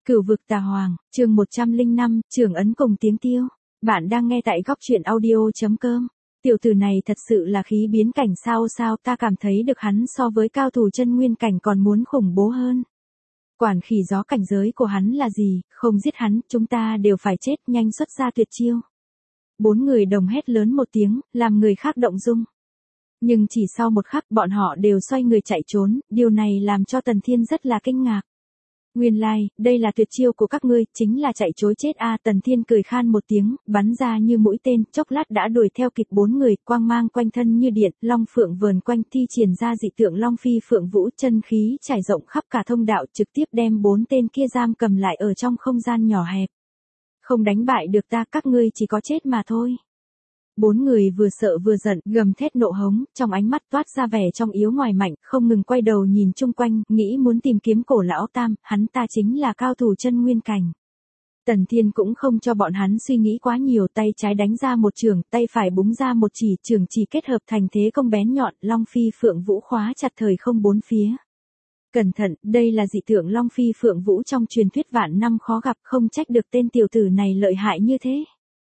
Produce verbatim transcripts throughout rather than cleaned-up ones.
Cửu vực tà hoàng, chương một trăm lẻ năm, Trường ấn cùng tiếng tiêu. Bạn đang nghe tại góc truyện audio.com. Tiểu tử này thật sự là khí biến cảnh sao sao, ta cảm thấy được hắn so với cao thủ chân nguyên cảnh còn muốn khủng bố hơn. Quản khỉ gió, cảnh giới của hắn là gì, không giết hắn, chúng ta đều phải chết, nhanh xuất ra tuyệt chiêu. Bốn người đồng hét lớn một tiếng, làm người khác động dung. Nhưng chỉ sau một khắc bọn họ đều xoay người chạy trốn, điều này làm cho Tần Thiên rất là kinh ngạc. Nguyên lai, like, đây là tuyệt chiêu của các ngươi, chính là chạy trối chết a. À, Tần Thiên cười khan một tiếng, bắn ra như mũi tên, chốc lát đã đuổi theo kịp bốn người, quang mang quanh thân như điện, long phượng vờn quanh, thi triển ra dị tượng long phi phượng vũ, chân khí trải rộng khắp cả thông đạo, trực tiếp đem bốn tên kia giam cầm lại ở trong không gian nhỏ hẹp. Không đánh bại được ta, các ngươi chỉ có chết mà thôi. Bốn người vừa sợ vừa giận, gầm thét nộ hống, trong ánh mắt toát ra vẻ trong yếu ngoài mạnh, không ngừng quay đầu nhìn chung quanh, nghĩ muốn tìm kiếm cổ lão tam, hắn ta chính là cao thủ chân nguyên cảnh. Tần Thiên cũng không cho bọn hắn suy nghĩ quá nhiều, tay trái đánh ra một trường, tay phải búng ra một chỉ, trường chỉ kết hợp thành thế công bén nhọn, long phi phượng vũ khóa chặt thời không bốn phía. Cẩn thận, đây là dị tượng long phi phượng vũ trong truyền thuyết vạn năm khó gặp, không trách được tên tiểu tử này lợi hại như thế.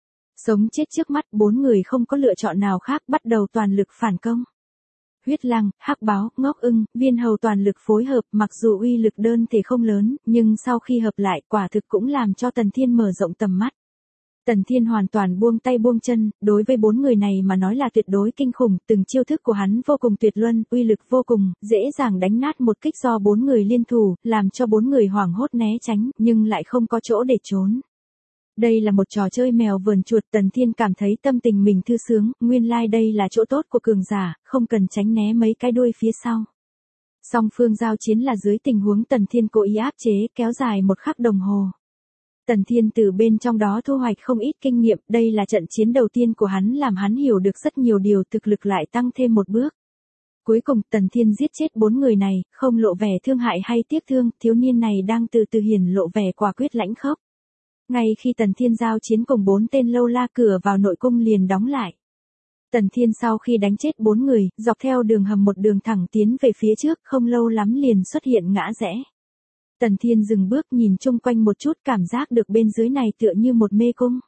Sống chết trước mắt, bốn người không có lựa chọn nào khác, bắt đầu toàn lực phản công. Huyết Lăng, Hắc Báo, Ngốc Ưng, Viên Hầu toàn lực phối hợp, mặc dù uy lực đơn thể không lớn, nhưng sau khi hợp lại, quả thực cũng làm cho Tần Thiên mở rộng tầm mắt. Tần Thiên hoàn toàn buông tay buông chân, đối với bốn người này mà nói là tuyệt đối kinh khủng, từng chiêu thức của hắn vô cùng tuyệt luân, uy lực vô cùng, dễ dàng đánh nát một kích do bốn người liên thủ, làm cho bốn người hoảng hốt né tránh, nhưng lại không có chỗ để trốn. Đây là một trò chơi mèo vờn chuột, Tần Thiên cảm thấy tâm tình mình thư sướng, nguyên lai like đây là chỗ tốt của cường giả, không cần tránh né mấy cái đuôi phía sau. Song phương giao chiến là dưới tình huống Tần Thiên cố ý áp chế, kéo dài một khắc đồng hồ. Tần Thiên từ bên trong đó thu hoạch không ít kinh nghiệm, đây là trận chiến đầu tiên của hắn, làm hắn hiểu được rất nhiều điều, thực lực lại tăng thêm một bước. Cuối cùng Tần Thiên giết chết bốn người này, không lộ vẻ thương hại hay tiếc thương, thiếu niên này đang từ từ hiển lộ vẻ quả quyết lãnh khốc. Ngay khi Tần Thiên giao chiến cùng bốn tên lâu la, cửa vào nội cung liền đóng lại. Tần Thiên sau khi đánh chết bốn người, dọc theo đường hầm một đường thẳng tiến về phía trước, không lâu lắm liền xuất hiện ngã rẽ. Tần Thiên dừng bước nhìn chung quanh một chút, cảm giác được bên dưới này tựa như một mê cung.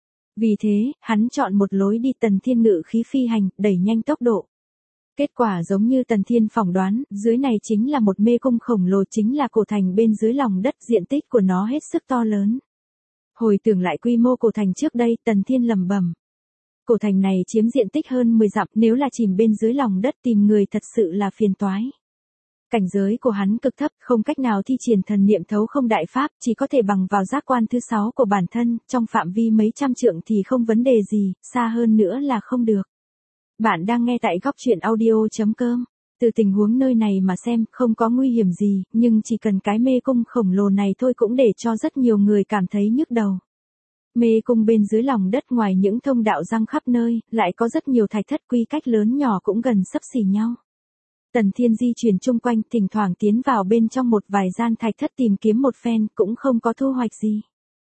Vì thế, hắn chọn một lối đi. Tần Thiên ngự khí phi hành, đẩy nhanh tốc độ. Kết quả giống như Tần Thiên phỏng đoán, dưới này chính là một mê cung khổng lồ, chính là cổ thành bên dưới lòng đất, diện tích của nó hết sức to lớn. Hồi tưởng lại quy mô cổ thành trước đây, Tần Thiên lẩm bẩm. Cổ thành này chiếm diện tích hơn mười dặm, nếu là chìm bên dưới lòng đất tìm người thật sự là phiền toái. Cảnh giới của hắn cực thấp, không cách nào thi triển thần niệm thấu không đại pháp, chỉ có thể bằng vào giác quan thứ sáu của bản thân, trong phạm vi mấy trăm trượng thì không vấn đề gì, xa hơn nữa là không được. Bạn đang nghe tại góc truyện audio.com. Từ tình huống nơi này mà xem, không có nguy hiểm gì, nhưng chỉ cần cái mê cung khổng lồ này thôi cũng để cho rất nhiều người cảm thấy nhức đầu. Mê cung bên dưới lòng đất, ngoài những thông đạo răng khắp nơi, lại có rất nhiều thạch thất quy cách lớn nhỏ cũng gần xấp xỉ nhau. Tần Thiên di chuyển chung quanh, thỉnh thoảng tiến vào bên trong một vài gian thạch thất tìm kiếm một phen, cũng không có thu hoạch gì.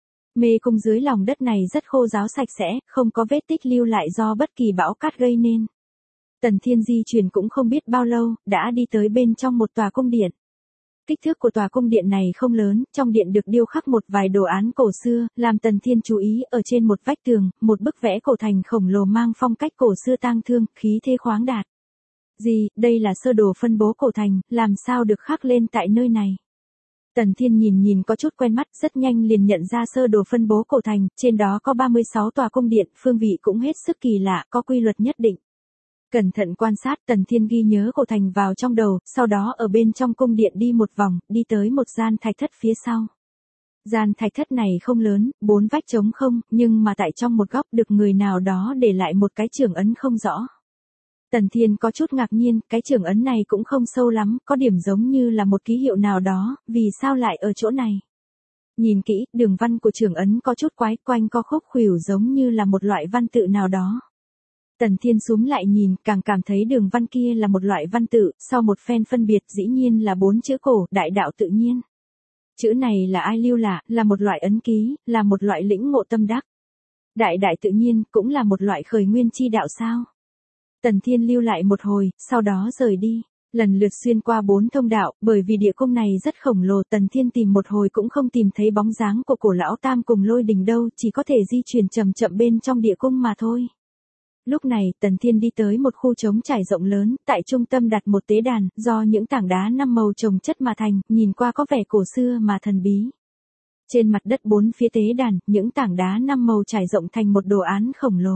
Mê cung dưới lòng đất này rất khô ráo sạch sẽ, không có vết tích lưu lại do bất kỳ bão cát gây nên. Tần Thiên di chuyển cũng không biết bao lâu, đã đi tới bên trong một tòa cung điện. Kích thước của tòa cung điện này không lớn, trong điện được điêu khắc một vài đồ án cổ xưa, làm Tần Thiên chú ý, ở trên một vách tường, một bức vẽ cổ thành khổng lồ mang phong cách cổ xưa tang thương, khí thế khoáng đạt. Gì, đây là sơ đồ phân bố cổ thành, làm sao được khắc lên tại nơi này? Tần Thiên nhìn nhìn có chút quen mắt, rất nhanh liền nhận ra sơ đồ phân bố cổ thành, trên đó có ba mươi sáu tòa cung điện, phương vị cũng hết sức kỳ lạ, có quy luật nhất định. Cẩn thận quan sát, Tần Thiên ghi nhớ cổ thành vào trong đầu, sau đó ở bên trong cung điện đi một vòng, đi tới một gian thạch thất phía sau. Gian thạch thất này không lớn, bốn vách trống không, nhưng mà tại trong một góc được người nào đó để lại một cái trường ấn không rõ. Tần Thiên có chút ngạc nhiên, cái trường ấn này cũng không sâu lắm, có điểm giống như là một ký hiệu nào đó, vì sao lại ở chỗ này? Nhìn kỹ, đường văn của trường ấn có chút quái, quanh co khúc khuỷu giống như là một loại văn tự nào đó. Tần Thiên xúm lại nhìn, càng cảm thấy đường văn kia là một loại văn tự, sau một phen phân biệt dĩ nhiên là bốn chữ cổ, đại đạo tự nhiên. Chữ này là ai lưu lại, là một loại ấn ký, là một loại lĩnh ngộ tâm đắc. Đại đại tự nhiên, cũng là một loại khởi nguyên chi đạo sao? Tần Thiên lưu lại một hồi, sau đó rời đi. Lần lượt xuyên qua bốn thông đạo, bởi vì địa cung này rất khổng lồ, Tần Thiên tìm một hồi cũng không tìm thấy bóng dáng của cổ lão tam cùng Lôi Đình đâu, chỉ có thể di chuyển chậm chậm bên trong địa cung mà thôi. Lúc này, Tần Thiên đi tới một khu trống trải rộng lớn, tại trung tâm đặt một tế đàn, do những tảng đá năm màu chồng chất mà thành, nhìn qua có vẻ cổ xưa mà thần bí. Trên mặt đất bốn phía tế đàn, những tảng đá năm màu trải rộng thành một đồ án khổng lồ.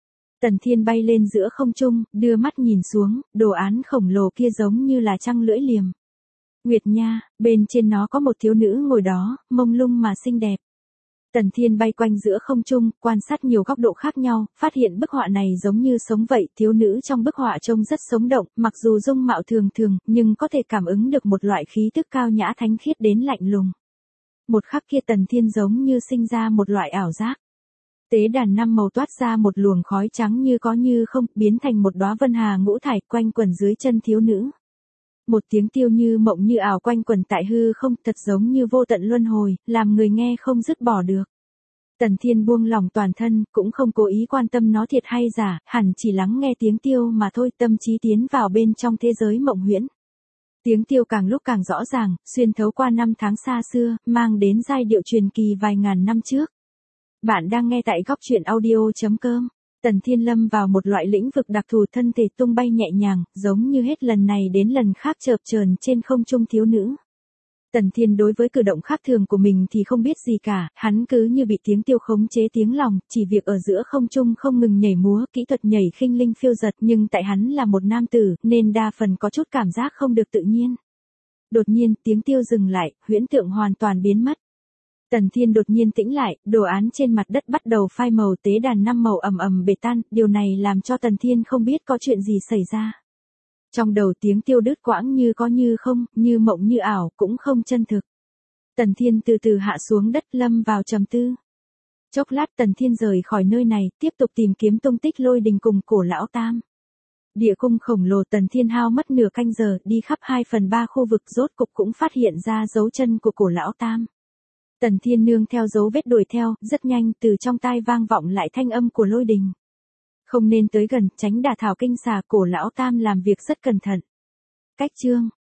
Tần Thiên bay lên giữa không trung, đưa mắt nhìn xuống, đồ án khổng lồ kia giống như là trăng lưỡi liềm. Nguyệt nha, bên trên nó có một thiếu nữ ngồi đó, mông lung mà xinh đẹp. Tần Thiên bay quanh giữa không trung, quan sát nhiều góc độ khác nhau, phát hiện bức họa này giống như sống vậy, thiếu nữ trong bức họa trông rất sống động, mặc dù dung mạo thường thường, nhưng có thể cảm ứng được một loại khí tức cao nhã thánh khiết đến lạnh lùng. Một khắc kia Tần Thiên giống như sinh ra một loại ảo giác. Tế đàn năm màu toát ra một luồng khói trắng như có như không, biến thành một đóa vân hà ngũ thải quanh quẩn dưới chân thiếu nữ. Một tiếng tiêu như mộng như ảo quanh quẩn tại hư không, thật giống như vô tận luân hồi, làm người nghe không dứt bỏ được. Tần Thiên buông lòng toàn thân, cũng không cố ý quan tâm nó thiệt hay giả, hẳn chỉ lắng nghe tiếng tiêu mà thôi, tâm trí tiến vào bên trong thế giới mộng huyễn. Tiếng tiêu càng lúc càng rõ ràng, xuyên thấu qua năm tháng xa xưa, mang đến giai điệu truyền kỳ vài ngàn năm trước. Bạn đang nghe tại góc truyện audio chấm com. Tần Thiên lâm vào một loại lĩnh vực đặc thù, thân thể tung bay nhẹ nhàng, giống như hết lần này đến lần khác chợp chờn trên không trung thiếu nữ. Tần Thiên đối với cử động khác thường của mình thì không biết gì cả, hắn cứ như bị tiếng tiêu khống chế tiếng lòng, chỉ việc ở giữa không trung không ngừng nhảy múa, kỹ thuật nhảy khinh linh phiêu dật, nhưng tại hắn là một nam tử, nên đa phần có chút cảm giác không được tự nhiên. Đột nhiên, tiếng tiêu dừng lại, huyễn tượng hoàn toàn biến mất. Tần Thiên đột nhiên tĩnh lại, đồ án trên mặt đất bắt đầu phai màu, tế đàn năm màu ầm ầm bể tan, điều này làm cho Tần Thiên không biết có chuyện gì xảy ra. Trong đầu tiếng tiêu đứt quãng như có như không, như mộng như ảo, cũng không chân thực. Tần Thiên từ từ hạ xuống đất, lâm vào trầm tư. Chốc lát Tần Thiên rời khỏi nơi này, tiếp tục tìm kiếm tung tích Lôi Đình cùng cổ lão tam. Địa cung khổng lồ, Tần Thiên hao mất nửa canh giờ, đi khắp hai phần ba khu vực, rốt cục cũng phát hiện ra dấu chân của cổ lão tam. Tần Thiên nương theo dấu vết đuổi theo, rất nhanh từ trong tai vang vọng lại thanh âm của Lôi Đình. Không nên tới gần, tránh đả thảo kinh xà, cổ lão tam làm việc rất cẩn thận. Cách chương